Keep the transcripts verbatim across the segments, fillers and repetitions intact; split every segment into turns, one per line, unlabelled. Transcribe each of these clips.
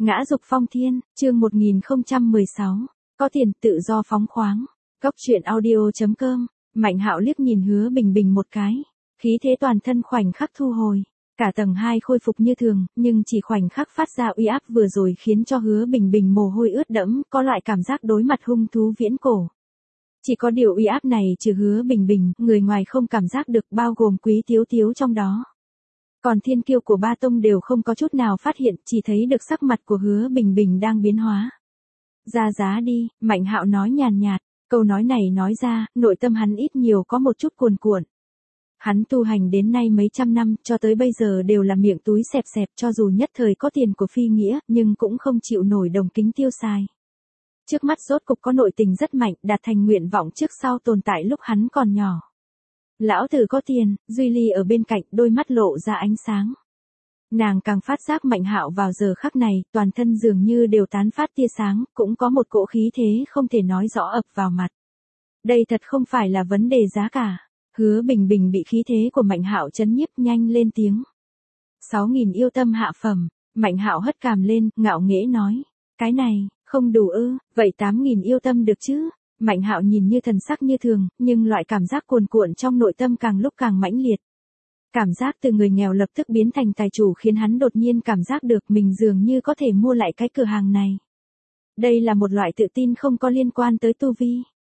Ngã dục phong thiên, chương một nghìn không trăm mười sáu. Có tiền, tự do phóng khoáng. Góc truyện audio chấm com. Mạnh Hạo liếc nhìn Hứa Bình Bình một cái. Khí thế toàn thân khoảnh khắc thu hồi. Cả tầng hai khôi phục như thường, nhưng chỉ khoảnh khắc phát ra uy áp vừa rồi khiến cho Hứa Bình Bình mồ hôi ướt đẫm, có loại cảm giác đối mặt hung thú viễn cổ. Chỉ có điều uy áp này trừ Hứa Bình Bình, người ngoài không cảm giác được, bao gồm Quý Tiếu Tiếu trong đó. Còn thiên kiêu của ba tông đều không có chút nào phát hiện, chỉ thấy được sắc mặt của Hứa Bình Bình đang biến hóa. Ra giá đi, Mạnh Hạo nói nhàn nhạt, câu nói này nói ra, nội tâm hắn ít nhiều có một chút cuồn cuộn. Hắn tu hành đến nay mấy trăm năm, cho tới bây giờ đều là miệng túi xẹp xẹp, cho dù nhất thời có tiền của phi nghĩa, nhưng cũng không chịu nổi đồng kính tiêu xài. Trước mắt rốt cục có nội tình rất mạnh, đạt thành nguyện vọng trước sau tồn tại lúc hắn còn nhỏ. Lão tử có tiền, Duy Ly ở bên cạnh, đôi mắt lộ ra ánh sáng. Nàng càng phát giác Mạnh Hạo vào giờ khắc này, toàn thân dường như đều tán phát tia sáng, cũng có một cỗ khí thế không thể nói rõ ập vào mặt. Đây thật không phải là vấn đề giá cả. Hứa Bình Bình bị khí thế của Mạnh Hạo chấn nhiếp, nhanh lên tiếng. Sáu nghìn yêu tâm hạ phẩm. Mạnh Hạo hất cằm lên, ngạo nghễ nói. Cái này, không đủ ư, vậy tám nghìn yêu tâm được chứ? Mạnh Hạo nhìn như thần sắc như thường, nhưng loại cảm giác cuồn cuộn trong nội tâm càng lúc càng mãnh liệt. Cảm giác từ người nghèo lập tức biến thành tài chủ khiến hắn đột nhiên cảm giác được mình dường như có thể mua lại cái cửa hàng này. Đây là một loại tự tin không có liên quan tới tu vi.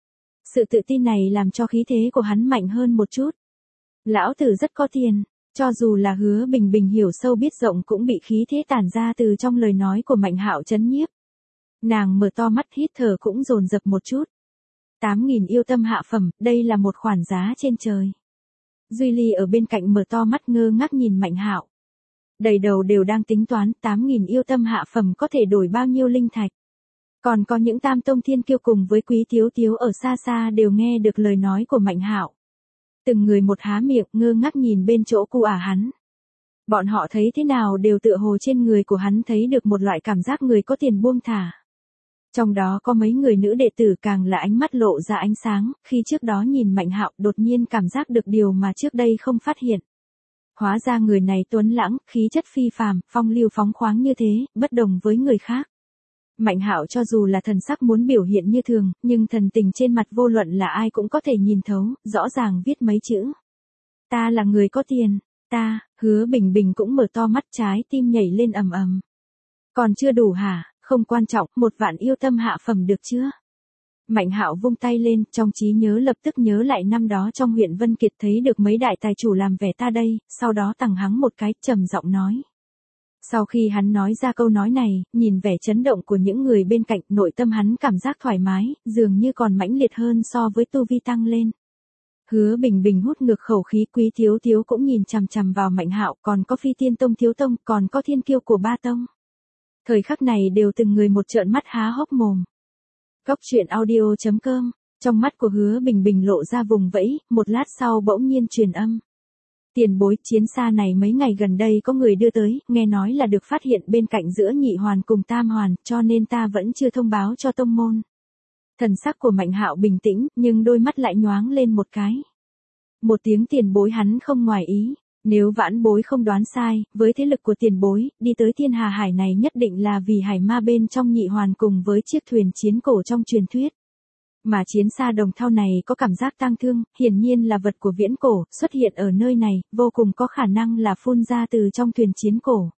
Sự tự tin này làm cho khí thế của hắn mạnh hơn một chút. Lão tử rất có tiền, cho dù là Hứa Bình Bình hiểu sâu biết rộng cũng bị khí thế tản ra từ trong lời nói của Mạnh Hạo chấn nhiếp. Nàng mở to mắt hít thở cũng dồn dập một chút. tám nghìn yêu tâm hạ phẩm, đây là một khoản giá trên trời. Duy Ly ở bên cạnh mở to mắt ngơ ngác nhìn Mạnh Hạo. Đầy đầu đều đang tính toán tám nghìn yêu tâm hạ phẩm có thể đổi bao nhiêu linh thạch. Còn có những tam tông thiên kiêu cùng với Quý Tiếu Tiếu ở xa xa đều nghe được lời nói của Mạnh Hạo. Từng người một há miệng ngơ ngác nhìn bên chỗ cu ả hắn. Bọn họ thấy thế nào đều tựa hồ trên người của hắn thấy được một loại cảm giác người có tiền buông thả. Trong đó có mấy người nữ đệ tử càng là ánh mắt lộ ra ánh sáng, khi trước đó nhìn Mạnh Hạo đột nhiên cảm giác được điều mà trước đây không phát hiện. Hóa ra người này tuấn lãng, khí chất phi phàm, phong lưu phóng khoáng như thế, bất đồng với người khác. Mạnh Hạo cho dù là thần sắc muốn biểu hiện như thường, nhưng thần tình trên mặt vô luận là ai cũng có thể nhìn thấu, rõ ràng viết mấy chữ. Ta là người có tiền, ta, Hứa Bình Bình cũng mở to mắt, trái tim nhảy lên ầm ầm. Còn chưa đủ hả? Không quan trọng, một vạn yêu tâm hạ phẩm được chưa? Mạnh Hạo vung tay lên, trong trí nhớ lập tức nhớ lại năm đó trong huyện Vân Kiệt thấy được mấy đại tài chủ làm vẻ ta đây, sau đó tằng hắng một cái, trầm giọng nói. Sau khi hắn nói ra câu nói này, nhìn vẻ chấn động của những người bên cạnh, nội tâm hắn cảm giác thoải mái, dường như còn mãnh liệt hơn so với tu vi tăng lên. Hứa Bình Bình hút ngược khẩu khí, Quý Tiếu Tiếu cũng nhìn chằm chằm vào Mạnh Hạo, còn có Phi Tiên Tông Thiếu Tông, còn có thiên kiêu của ba tông. Thời khắc này đều từng người một trợn mắt há hốc mồm. Góc truyện audio chấm com. Trong mắt của Hứa Bình Bình lộ ra vùng vẫy, một lát sau bỗng nhiên truyền âm. Tiền bối, chiến xa này mấy ngày gần đây có người đưa tới, nghe nói là được phát hiện bên cạnh giữa nhị hoàn cùng tam hoàn, cho nên ta vẫn chưa thông báo cho tông môn. Thần sắc của Mạnh Hạo bình tĩnh, nhưng đôi mắt lại nhoáng lên một cái. Một tiếng tiền bối hắn không ngoài ý. Nếu vãn bối không đoán sai, với thế lực của tiền bối, đi tới Thiên Hà Hải này nhất định là vì hải ma bên trong nhị hoàn cùng với chiếc thuyền chiến cổ trong truyền thuyết. Mà chiến xa đồng thau này có cảm giác tang thương, hiển nhiên là vật của viễn cổ, xuất hiện ở nơi này, vô cùng có khả năng là phun ra từ trong thuyền chiến cổ.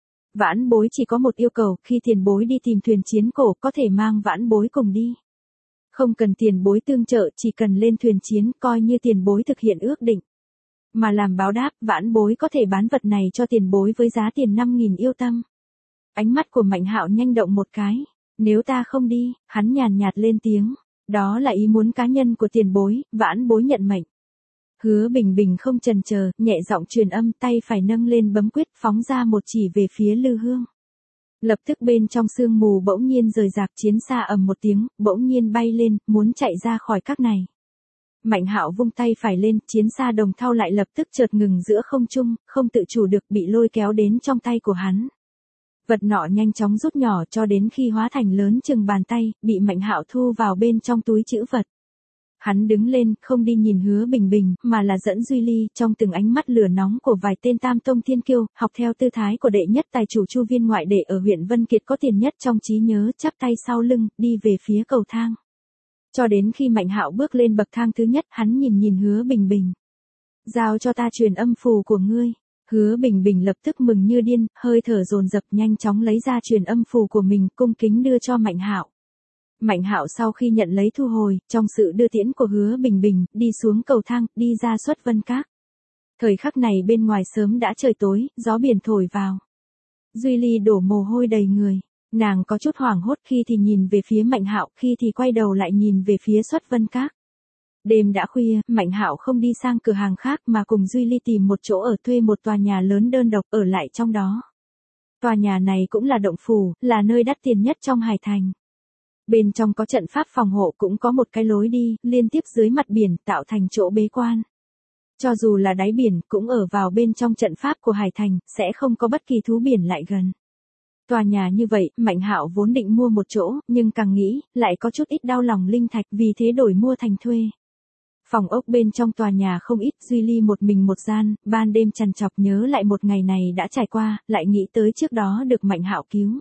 Vãn bối chỉ có một yêu cầu, khi tiền bối đi tìm thuyền chiến cổ có thể mang vãn bối cùng đi. Không cần tiền bối tương trợ, chỉ cần lên thuyền chiến, coi như tiền bối thực hiện ước định. Mà làm báo đáp, vãn bối có thể bán vật này cho tiền bối với giá tiền năm nghìn yêu tâm. Ánh mắt của Mạnh Hạo nhanh động một cái. Nếu ta không đi, hắn nhàn nhạt lên tiếng. Đó là ý muốn cá nhân của tiền bối, vãn bối nhận mệnh. Hứa Bình Bình không chần chờ, nhẹ giọng truyền âm, tay phải nâng lên bấm quyết, phóng ra một chỉ về phía Lư Hương. Lập tức bên trong sương mù bỗng nhiên rời rạc, chiến xa ầm một tiếng, bỗng nhiên bay lên, muốn chạy ra khỏi các này. Mạnh Hạo vung tay phải lên, chiến xa đồng thau lại lập tức chợt ngừng giữa không trung, không tự chủ được bị lôi kéo đến trong tay của hắn. Vật nọ nhanh chóng rút nhỏ cho đến khi hóa thành lớn chừng bàn tay, bị Mạnh Hạo thu vào bên trong túi trữ vật. Hắn đứng lên, không đi nhìn Hứa Bình Bình, mà là dẫn Duy Ly, trong từng ánh mắt lửa nóng của vài tên tam tông thiên kiêu, học theo tư thái của đệ nhất tài chủ Chu Viên ngoại đệ ở huyện Vân Kiệt có tiền nhất trong trí nhớ, chắp tay sau lưng, đi về phía cầu thang. Cho đến khi Mạnh Hạo bước lên bậc thang thứ nhất, hắn nhìn nhìn Hứa Bình Bình. Giao cho ta truyền âm phù của ngươi. Hứa Bình Bình lập tức mừng như điên, hơi thở dồn dập nhanh chóng lấy ra truyền âm phù của mình, cung kính đưa cho Mạnh Hạo. Mạnh Hạo sau khi nhận lấy thu hồi, trong sự đưa tiễn của Hứa Bình Bình, đi xuống cầu thang, đi ra Xuất Vân Các. Thời khắc này bên ngoài sớm đã trời tối, gió biển thổi vào. Duy Ly đổ mồ hôi đầy người, nàng có chút hoảng hốt, khi thì nhìn về phía Mạnh Hạo, khi thì quay đầu lại nhìn về phía Xuất Vân Các. Đêm đã khuya, Mạnh Hạo không đi sang cửa hàng khác mà cùng Duy Ly tìm một chỗ ở, thuê một tòa nhà lớn đơn độc ở lại trong đó. Tòa nhà này cũng là động phủ, là nơi đắt tiền nhất trong Hải Thành. Bên trong có trận pháp phòng hộ, cũng có một cái lối đi, liên tiếp dưới mặt biển, tạo thành chỗ bế quan. Cho dù là đáy biển, cũng ở vào bên trong trận pháp của Hải Thành, sẽ không có bất kỳ thú biển lại gần. Tòa nhà như vậy, Mạnh Hạo vốn định mua một chỗ, nhưng càng nghĩ, lại có chút ít đau lòng linh thạch, vì thế đổi mua thành thuê. Phòng ốc bên trong tòa nhà không ít, Duy Ly một mình một gian, ban đêm trằn trọc nhớ lại một ngày này đã trải qua, lại nghĩ tới trước đó được Mạnh Hạo cứu.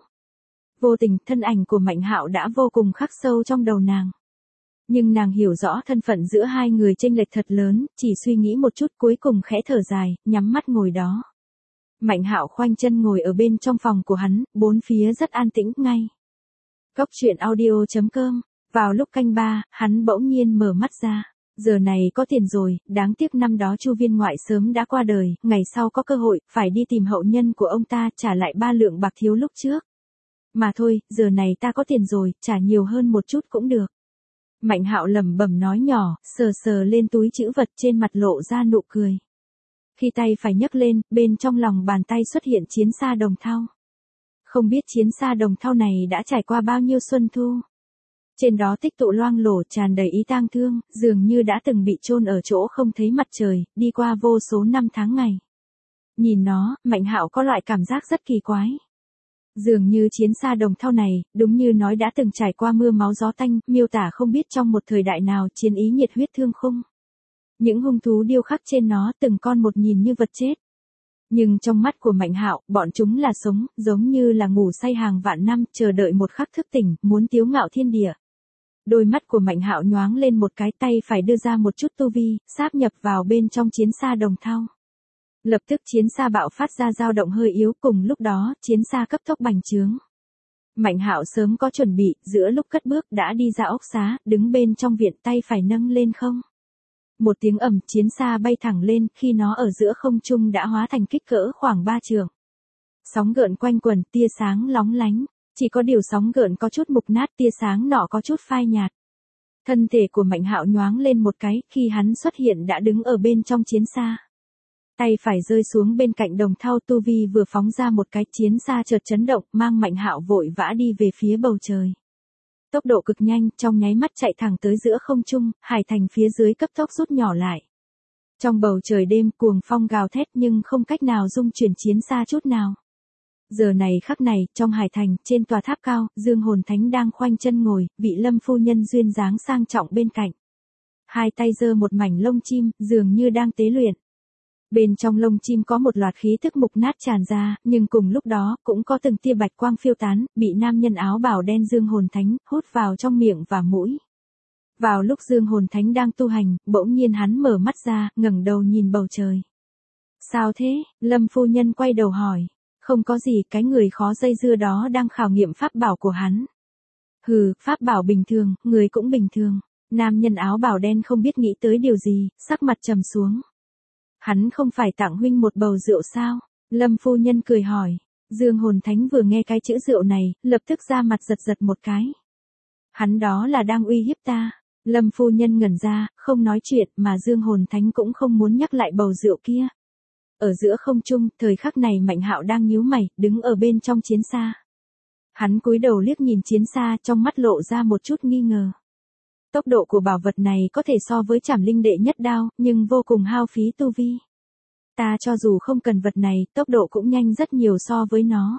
Vô tình, thân ảnh của Mạnh Hạo đã vô cùng khắc sâu trong đầu nàng. Nhưng nàng hiểu rõ thân phận giữa hai người chênh lệch thật lớn, chỉ suy nghĩ một chút cuối cùng khẽ thở dài, nhắm mắt ngồi đó. Mạnh Hạo khoanh chân ngồi ở bên trong phòng của hắn, bốn phía rất an tĩnh ngay. Góc truyện audio chấm com, vào lúc canh ba, hắn bỗng nhiên mở mắt ra. Giờ này có tiền rồi, đáng tiếc năm đó Chu Viên ngoại sớm đã qua đời, ngày sau có cơ hội, phải đi tìm hậu nhân của ông ta trả lại ba lượng bạc thiếu lúc trước. Mà thôi, giờ này ta có tiền rồi, trả nhiều hơn một chút cũng được. Mạnh Hạo lẩm bẩm nói nhỏ, sờ sờ lên túi trữ vật, trên mặt lộ ra nụ cười. Khi tay phải nhấc lên, bên trong lòng bàn tay xuất hiện chiến xa đồng thau. Không biết chiến xa đồng thau này đã trải qua bao nhiêu xuân thu. Trên đó tích tụ loang lổ, tràn đầy ý tang thương, dường như đã từng bị chôn ở chỗ không thấy mặt trời, đi qua vô số năm tháng ngày. Nhìn nó, Mạnh Hạo có loại cảm giác rất kỳ quái. Dường như chiến xa đồng thau này, đúng như nói đã từng trải qua mưa máu gió tanh, miêu tả không biết trong một thời đại nào chiến ý nhiệt huyết thương khung. Những hung thú điêu khắc trên nó từng con một nhìn như vật chết. Nhưng trong mắt của Mạnh Hạo, bọn chúng là sống, giống như là ngủ say hàng vạn năm, chờ đợi một khắc thức tỉnh, muốn tiếu ngạo thiên địa. Đôi mắt của Mạnh Hạo nhoáng lên một cái, tay phải đưa ra một chút tu vi, sáp nhập vào bên trong chiến xa đồng thau. Lập tức chiến xa bạo phát ra dao động hơi yếu, cùng lúc đó, chiến xa cấp tốc bành trướng. Mạnh Hạo sớm có chuẩn bị, giữa lúc cất bước đã đi ra ốc xá, đứng bên trong viện, tay phải nâng lên không. Một tiếng ầm, chiến xa bay thẳng lên, khi nó ở giữa không trung đã hóa thành kích cỡ khoảng ba trượng. Sóng gợn quanh quẩn, tia sáng lóng lánh, chỉ có điều sóng gợn có chút mục nát, tia sáng nọ có chút phai nhạt. Thân thể của Mạnh Hạo nhoáng lên một cái, khi hắn xuất hiện đã đứng ở bên trong chiến xa. Tay phải rơi xuống bên cạnh đồng thau, tu vi vừa phóng ra một cái, chiến xa chợt chấn động, mang Mạnh Hạo vội vã đi về phía bầu trời. Tốc độ cực nhanh, trong nháy mắt chạy thẳng tới giữa không trung, Hải Thành phía dưới cấp tốc rút nhỏ lại. Trong bầu trời đêm cuồng phong gào thét nhưng không cách nào dung chuyển chiến xa chút nào. Giờ này khắc này, trong Hải Thành, trên tòa tháp cao, Dương Hồn Thánh đang khoanh chân ngồi, vị Lâm phu nhân duyên dáng sang trọng bên cạnh. Hai tay giơ một mảnh lông chim, dường như đang tế luyện. Bên trong lông chim có một loạt khí thức mục nát tràn ra, nhưng cùng lúc đó, cũng có từng tia bạch quang phiêu tán, bị nam nhân áo bào đen Dương Hồn Thánh, hút vào trong miệng và mũi. Vào lúc Dương Hồn Thánh đang tu hành, bỗng nhiên hắn mở mắt ra, ngẩng đầu nhìn bầu trời. Sao thế? Lâm phu nhân quay đầu hỏi. Không có gì, cái người khó dây dưa đó đang khảo nghiệm pháp bảo của hắn. Hừ, pháp bảo bình thường, người cũng bình thường. Nam nhân áo bào đen không biết nghĩ tới điều gì, sắc mặt trầm xuống. Hắn không phải tặng huynh một bầu rượu sao? Lâm phu nhân cười hỏi. Dương Hồn Thánh vừa nghe cái chữ rượu này, lập tức ra mặt giật giật một cái. Hắn đó là đang uy hiếp ta. Lâm phu nhân ngẩn ra, không nói chuyện, mà Dương Hồn Thánh cũng không muốn nhắc lại bầu rượu kia. Ở giữa không trung, thời khắc này Mạnh Hạo đang nhíu mày, đứng ở bên trong chiến xa. Hắn cúi đầu liếc nhìn chiến xa, trong mắt lộ ra một chút nghi ngờ. Tốc độ của bảo vật này có thể so với Trảm Linh đệ nhất đao, nhưng vô cùng hao phí tu vi. Ta cho dù không cần vật này, tốc độ cũng nhanh rất nhiều so với nó.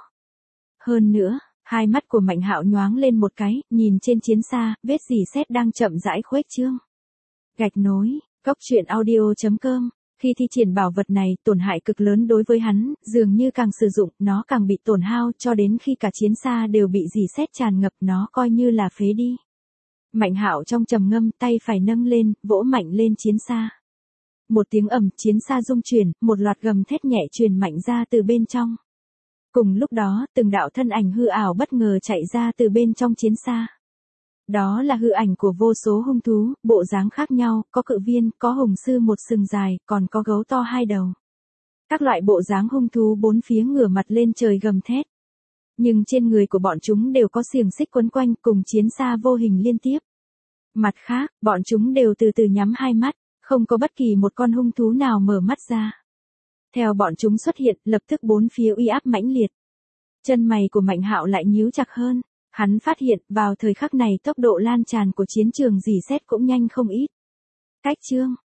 Hơn nữa, hai mắt của Mạnh Hạo nhoáng lên một cái, nhìn trên chiến xa, vết rỉ sét đang chậm rãi khuếch trương. Gạch nối, Cốc truyện audio chấm com. Khi thi triển bảo vật này, tổn hại cực lớn đối với hắn, dường như càng sử dụng, nó càng bị tổn hao, cho đến khi cả chiến xa đều bị rỉ sét tràn ngập, nó coi như là phế đi. Mạnh Hạo trong trầm ngâm, tay phải nâng lên, vỗ mạnh lên chiến xa. Một tiếng ầm, chiến xa rung chuyển, một loạt gầm thét nhẹ truyền mạnh ra từ bên trong. Cùng lúc đó, từng đạo thân ảnh hư ảo bất ngờ chạy ra từ bên trong chiến xa. Đó là hư ảnh của vô số hung thú, bộ dáng khác nhau, có cự viên, có hùng sư một sừng dài, còn có gấu to hai đầu. Các loại bộ dáng hung thú bốn phía ngửa mặt lên trời gầm thét. Nhưng trên người của bọn chúng đều có xiềng xích quấn quanh cùng chiến xa vô hình liên tiếp. Mặt khác, bọn chúng đều từ từ nhắm hai mắt, không có bất kỳ một con hung thú nào mở mắt ra. Theo bọn chúng xuất hiện, lập tức bốn phía uy áp mãnh liệt. Chân mày của Mạnh Hạo lại nhíu chặt hơn. Hắn phát hiện, vào thời khắc này tốc độ lan tràn của chiến trường rỉ sét cũng nhanh không ít. Cách chương,